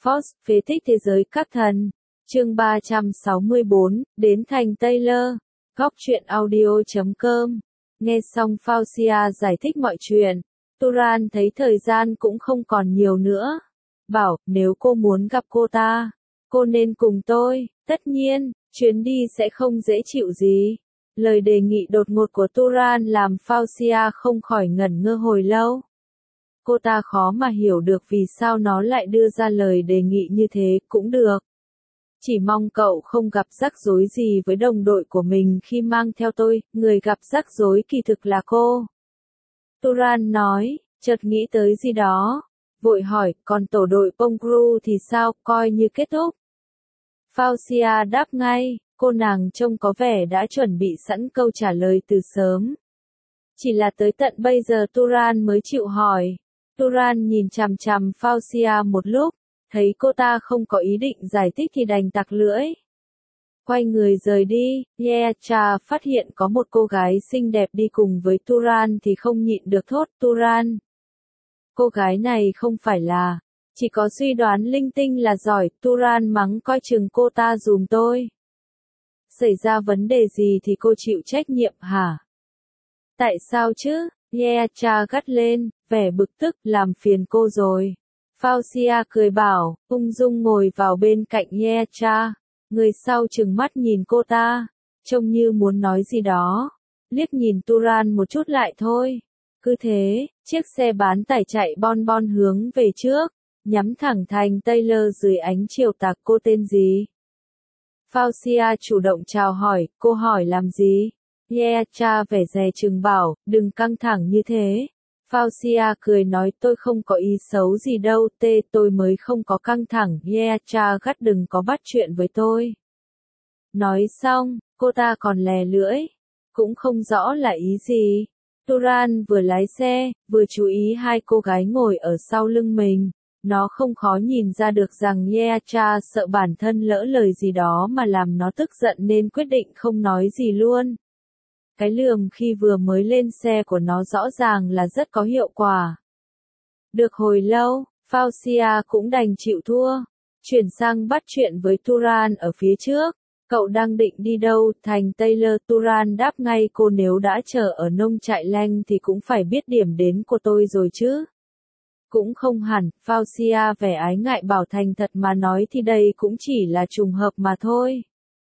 Fox, phế tích thế giới các thần. Chương 364, đến thành Taylor. Góc truyện audio.com. Nghe xong Faucia giải thích mọi chuyện, Turan thấy thời gian cũng không còn nhiều nữa. Bảo, nếu cô muốn gặp cô ta, cô nên cùng tôi. Tất nhiên, chuyến đi sẽ không dễ chịu gì. Lời đề nghị đột ngột của Turan làm Faucia không khỏi ngẩn ngơ hồi lâu. Cô ta khó mà hiểu được vì sao nó lại đưa ra lời đề nghị như thế. Cũng được. Chỉ mong cậu không gặp rắc rối gì với đồng đội của mình khi mang theo tôi, người gặp rắc rối kỳ thực là cô. Turan nói, chợt nghĩ tới gì đó. Vội hỏi, còn tổ đội Pongru thì sao, coi như kết thúc. Faucia đáp ngay, cô nàng trông có vẻ đã chuẩn bị sẵn câu trả lời từ sớm. Chỉ là tới tận bây giờ Turan mới chịu hỏi. Turan nhìn chằm chằm Faucia một lúc, thấy cô ta không có ý định giải thích thì đành tặc lưỡi. Quay người rời đi, Yecha phát hiện có một cô gái xinh đẹp đi cùng với Turan thì không nhịn được thốt, Turan. Cô gái này không phải là, chỉ có suy đoán linh tinh là giỏi, Turan mắng coi chừng cô ta dùm tôi. Xảy ra vấn đề gì thì cô chịu trách nhiệm hả? Tại sao chứ? Yecha gắt lên, vẻ bực tức, làm phiền cô rồi. Faucia cười bảo, ung dung ngồi vào bên cạnh Yecha. Người sau trừng mắt nhìn cô ta, trông như muốn nói gì đó. Liếc nhìn Turan một chút lại thôi. Cứ thế, chiếc xe bán tải chạy bon bon hướng về trước, nhắm thẳng thành Taylor dưới ánh chiều tà. Cô tên gì? Faucia chủ động chào hỏi, cô hỏi làm gì? Yecha vẻ dè chừng bảo, đừng căng thẳng như thế. Faucia cười nói tôi không có ý xấu gì đâu, tôi mới không có căng thẳng. Yecha gắt đừng có bắt chuyện với tôi. Nói xong, cô ta còn lè lưỡi, cũng không rõ là ý gì. Turan vừa lái xe, vừa chú ý hai cô gái ngồi ở sau lưng mình. Nó không khó nhìn ra được rằng Yecha sợ bản thân lỡ lời gì đó mà làm nó tức giận nên quyết định không nói gì luôn. Cái lườm khi vừa mới lên xe của nó rõ ràng là rất có hiệu quả. Được hồi lâu, Faucia cũng đành chịu thua. Chuyển sang bắt chuyện với Turan ở phía trước. Cậu đang định đi đâu? Thành Taylor. Turan đáp ngay cô nếu đã chờ ở nông trại Lanh thì cũng phải biết điểm đến của tôi rồi chứ. Cũng không hẳn, Faucia vẻ ái ngại bảo thành thật mà nói thì đây cũng chỉ là trùng hợp mà thôi.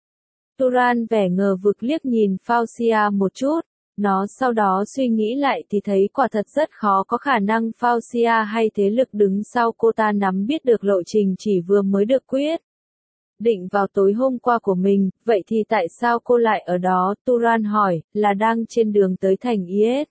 Turan vẻ ngờ vực liếc nhìn Faucia một chút, nó sau đó suy nghĩ lại thì thấy quả thật rất khó có khả năng Faucia hay thế lực đứng sau cô ta nắm biết được lộ trình chỉ vừa mới được quyết định vào tối hôm qua của mình, vậy thì tại sao cô lại ở đó? Turan hỏi, là đang trên đường tới thành Is.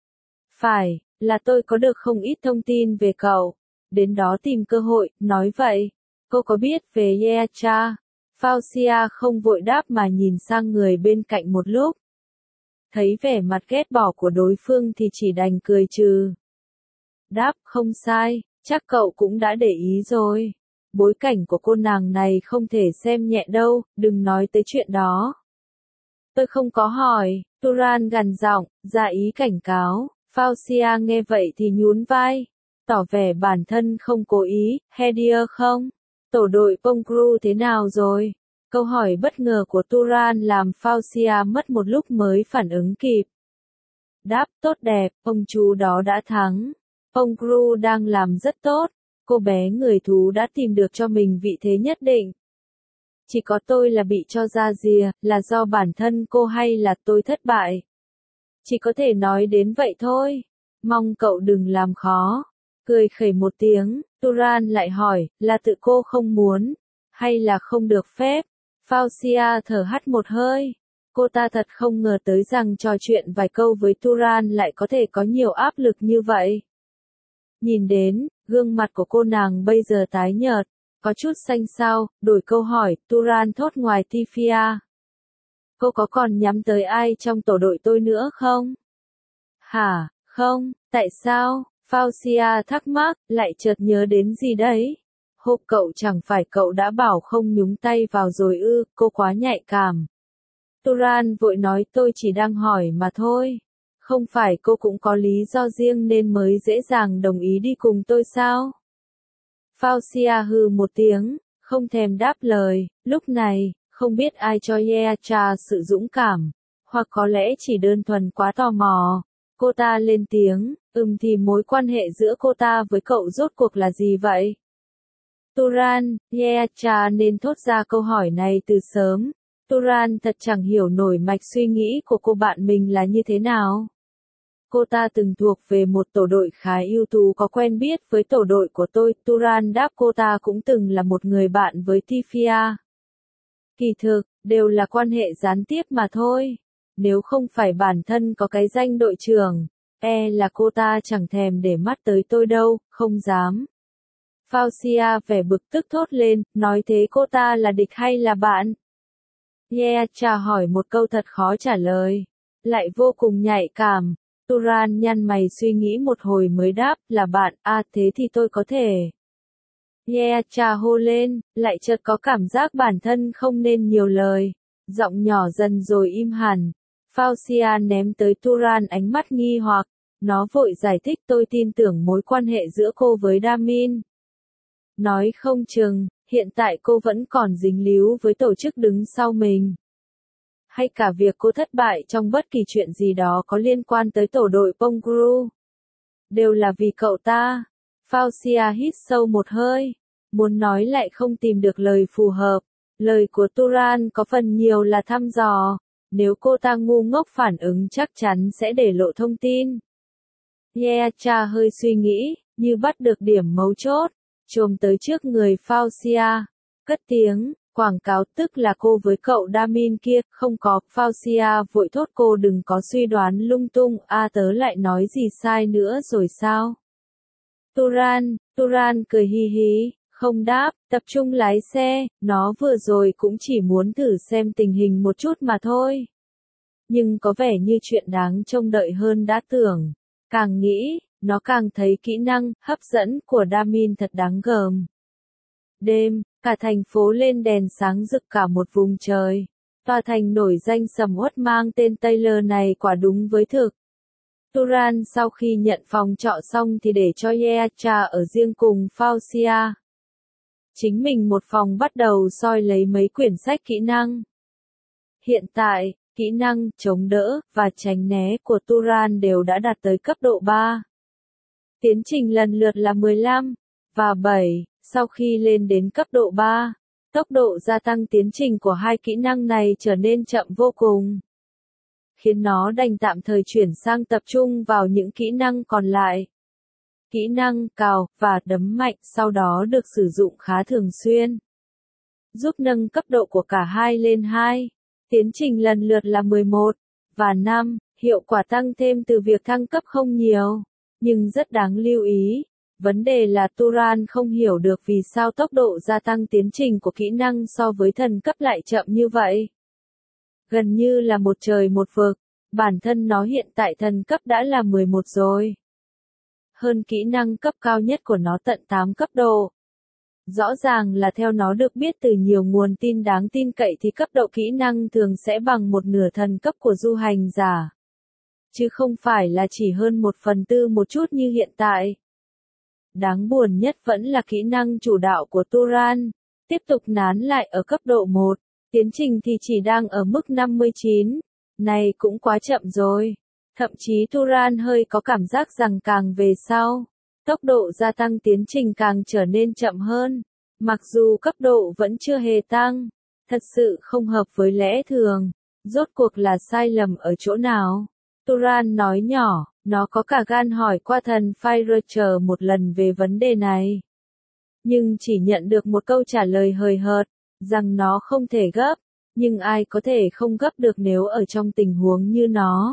Phải, là tôi có được không ít thông tin về cậu, đến đó tìm cơ hội, nói vậy. Cô có biết về Yecha? Faucia không vội đáp mà nhìn sang người bên cạnh một lúc. Thấy vẻ mặt ghét bỏ của đối phương thì chỉ đành cười trừ. Đáp, không sai, chắc cậu cũng đã để ý rồi. Bối cảnh của cô nàng này không thể xem nhẹ đâu, đừng nói tới chuyện đó. Tôi không có hỏi, Turan gằn giọng, ra ý cảnh cáo. Faucia nghe vậy thì nhún vai, tỏ vẻ bản thân không cố ý. Hedier không? Tổ đội Pongru thế nào rồi? Câu hỏi bất ngờ của Turan làm Faucia mất một lúc mới phản ứng kịp. Đáp, tốt đẹp, ông chú đó đã thắng. Pongru đang làm rất tốt. Cô bé người thú đã tìm được cho mình vị thế nhất định. Chỉ có tôi là bị cho ra rìa, là do bản thân cô hay là tôi thất bại? Chỉ có thể nói đến vậy thôi. Mong cậu đừng làm khó. Cười khẩy một tiếng, Turan lại hỏi, là tự cô không muốn, hay là không được phép? Faucia thở hắt một hơi. Cô ta thật không ngờ tới rằng trò chuyện vài câu với Turan lại có thể có nhiều áp lực như vậy. Nhìn đến, gương mặt của cô nàng bây giờ tái nhợt, có chút xanh xao, đổi câu hỏi, Turan thốt ngoài Tifia. Cô có còn nhắm tới ai trong tổ đội tôi nữa không? Hả, không, tại sao? Faucia thắc mắc, lại chợt nhớ đến gì đấy? Hộp cậu chẳng phải cậu đã bảo không nhúng tay vào rồi ư, cô quá nhạy cảm. Turan vội nói tôi chỉ đang hỏi mà thôi. Không phải cô cũng có lý do riêng nên mới dễ dàng đồng ý đi cùng tôi sao? Faucia hừ một tiếng, không thèm đáp lời. Lúc này, không biết ai cho Yeacha sự dũng cảm, hoặc có lẽ chỉ đơn thuần quá tò mò. Cô ta lên tiếng, thì mối quan hệ giữa cô ta với cậu rốt cuộc là gì vậy? Turan, Yeacha nên thốt ra câu hỏi này từ sớm. Turan thật chẳng hiểu nổi mạch suy nghĩ của cô bạn mình là như thế nào. Cô ta từng thuộc về một tổ đội khá ưu tú có quen biết với tổ đội của tôi. Turan đáp cô ta cũng từng là một người bạn với Tifia. Kỳ thực, đều là quan hệ gián tiếp mà thôi. Nếu không phải bản thân có cái danh đội trưởng, là cô ta chẳng thèm để mắt tới tôi đâu, không dám. Faucia vẻ bực tức thốt lên, nói thế cô ta là địch hay là bạn? Yeacha hỏi một câu thật khó trả lời, lại vô cùng nhạy cảm. Turan nhăn mày suy nghĩ một hồi mới đáp, là bạn, thế thì tôi có thể. Yeacha hô lên, lại chợt có cảm giác bản thân không nên nhiều lời. Giọng nhỏ dần rồi im hẳn. Faucia ném tới Turan ánh mắt nghi hoặc. Nó vội giải thích, tôi tin tưởng mối quan hệ giữa cô với Damin. Nói không chừng, hiện tại cô vẫn còn dính líu với tổ chức đứng sau mình. Hay cả việc cô thất bại trong bất kỳ chuyện gì đó có liên quan tới tổ đội Pongru. Đều là vì cậu ta. Faucia hít sâu một hơi. Muốn nói lại không tìm được lời phù hợp. Lời của Turan có phần nhiều là thăm dò. Nếu cô ta ngu ngốc phản ứng chắc chắn sẽ để lộ thông tin. Yeacha hơi suy nghĩ, như bắt được điểm mấu chốt. Chồm tới trước người Faucia. Cất tiếng, quảng cáo tức là cô với cậu Damin kia, không có. Faucia vội thốt, cô đừng có suy đoán lung tung, tớ lại nói gì sai nữa rồi sao? Turan cười hi hí, không đáp, tập trung lái xe, nó vừa rồi cũng chỉ muốn thử xem tình hình một chút mà thôi. Nhưng có vẻ như chuyện đáng trông đợi hơn đã tưởng. Càng nghĩ, nó càng thấy kỹ năng, hấp dẫn của Damin thật đáng gờm. Đêm, cả thành phố lên đèn sáng rực cả một vùng trời. Tòa thành nổi danh sầm uất mang tên Taylor này quả đúng với thực. Turan sau khi nhận phòng trọ xong thì để cho Yeacha ở riêng cùng Faucia. Chính mình một phòng bắt đầu soi lấy mấy quyển sách kỹ năng. Hiện tại, kỹ năng chống đỡ và tránh né của Turan đều đã đạt tới cấp độ 3. Tiến trình lần lượt là 15 và 7, sau khi lên đến cấp độ 3, tốc độ gia tăng tiến trình của hai kỹ năng này trở nên chậm vô cùng, khiến nó đành tạm thời chuyển sang tập trung vào những kỹ năng còn lại. Kỹ năng cào và đấm mạnh sau đó được sử dụng khá thường xuyên, giúp nâng cấp độ của cả hai lên 2. Tiến trình lần lượt là 11 và 5, hiệu quả tăng thêm từ việc thăng cấp không nhiều, nhưng rất đáng lưu ý. Vấn đề là Turan không hiểu được vì sao tốc độ gia tăng tiến trình của kỹ năng so với thần cấp lại chậm như vậy. Gần như là một trời một vực, bản thân nó hiện tại thần cấp đã là 11 rồi. Hơn kỹ năng cấp cao nhất của nó tận 8 cấp độ. Rõ ràng là theo nó được biết từ nhiều nguồn tin đáng tin cậy thì cấp độ kỹ năng thường sẽ bằng một nửa thần cấp của du hành giả. Chứ không phải là chỉ hơn 1/4 một chút như hiện tại. Đáng buồn nhất vẫn là kỹ năng chủ đạo của Turan, tiếp tục nán lại ở cấp độ 1, tiến trình thì chỉ đang ở mức 59, này cũng quá chậm rồi. Thậm chí Turan hơi có cảm giác rằng càng về sau, tốc độ gia tăng tiến trình càng trở nên chậm hơn, mặc dù cấp độ vẫn chưa hề tăng, thật sự không hợp với lẽ thường. Rốt cuộc là sai lầm ở chỗ nào? Turan nói nhỏ, nó có cả gan hỏi qua thần Fire một lần về vấn đề này. Nhưng chỉ nhận được một câu trả lời hời hợt, rằng nó không thể gấp, nhưng ai có thể không gấp được nếu ở trong tình huống như nó.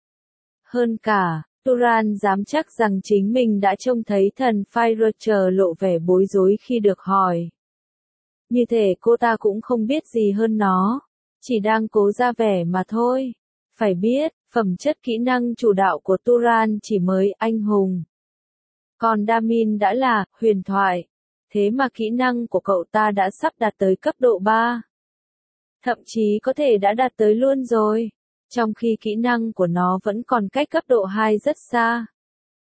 Hơn cả, Turan dám chắc rằng chính mình đã trông thấy thần Fire lộ vẻ bối rối khi được hỏi. Như thể cô ta cũng không biết gì hơn nó, chỉ đang cố ra vẻ mà thôi. Phải biết, phẩm chất kỹ năng chủ đạo của Turan chỉ mới anh hùng. Còn Damin đã là huyền thoại. Thế mà kỹ năng của cậu ta đã sắp đạt tới cấp độ 3. Thậm chí có thể đã đạt tới luôn rồi. Trong khi kỹ năng của nó vẫn còn cách cấp độ 2 rất xa.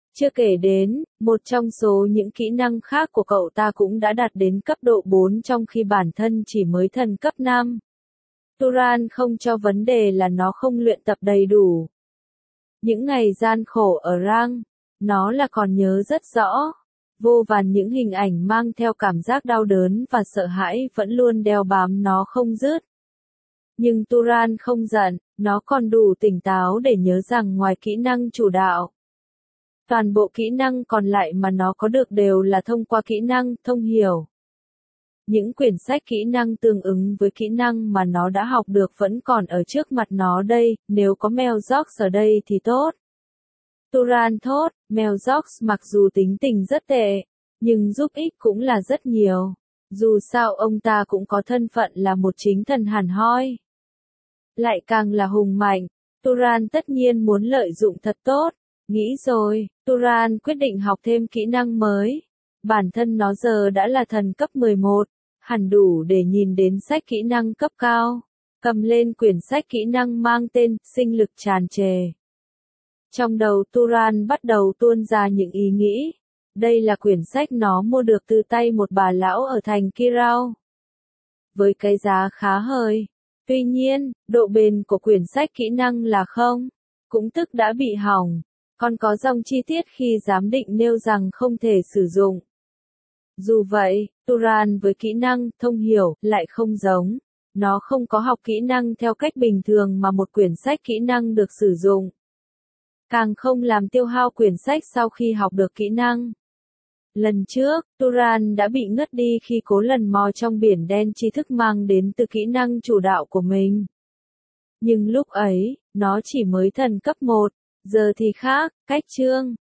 Chưa kể đến, một trong số những kỹ năng khác của cậu ta cũng đã đạt đến cấp độ 4 trong khi bản thân chỉ mới thần cấp 5. Turan không cho vấn đề là nó không luyện tập đầy đủ. Những ngày gian khổ ở Rang, nó là còn nhớ rất rõ. Vô vàn những hình ảnh mang theo cảm giác đau đớn và sợ hãi vẫn luôn đeo bám nó không dứt. Nhưng Turan không giận, nó còn đủ tỉnh táo để nhớ rằng ngoài kỹ năng chủ đạo, toàn bộ kỹ năng còn lại mà nó có được đều là thông qua kỹ năng thông hiểu. Những quyển sách kỹ năng tương ứng với kỹ năng mà nó đã học được vẫn còn ở trước mặt nó đây, nếu có Melzox ở đây thì tốt. Turan thốt, Melzox mặc dù tính tình rất tệ, nhưng giúp ích cũng là rất nhiều. Dù sao ông ta cũng có thân phận là một chính thần hẳn hoi. Lại càng là hùng mạnh, Turan tất nhiên muốn lợi dụng thật tốt. Nghĩ rồi, Turan quyết định học thêm kỹ năng mới. Bản thân nó giờ đã là thần cấp 11, hẳn đủ để nhìn đến sách kỹ năng cấp cao. Cầm lên quyển sách kỹ năng mang tên Sinh lực tràn trề. Trong đầu Turan bắt đầu tuôn ra những ý nghĩ. Đây là quyển sách nó mua được từ tay một bà lão ở thành Kirao. Với cái giá khá hời. Tuy nhiên, độ bền của quyển sách kỹ năng là không. Cũng tức đã bị hỏng. Còn có dòng chi tiết khi giám định nêu rằng không thể sử dụng. Dù vậy, Turan với kỹ năng thông hiểu lại không giống. Nó không có học kỹ năng theo cách bình thường mà một quyển sách kỹ năng được sử dụng. Càng không làm tiêu hao quyển sách sau khi học được kỹ năng. Lần trước, Turan đã bị ngất đi khi cố lần mò trong biển đen tri thức mang đến từ kỹ năng chủ đạo của mình. Nhưng lúc ấy, nó chỉ mới thần cấp 1, giờ thì khác, cách chương.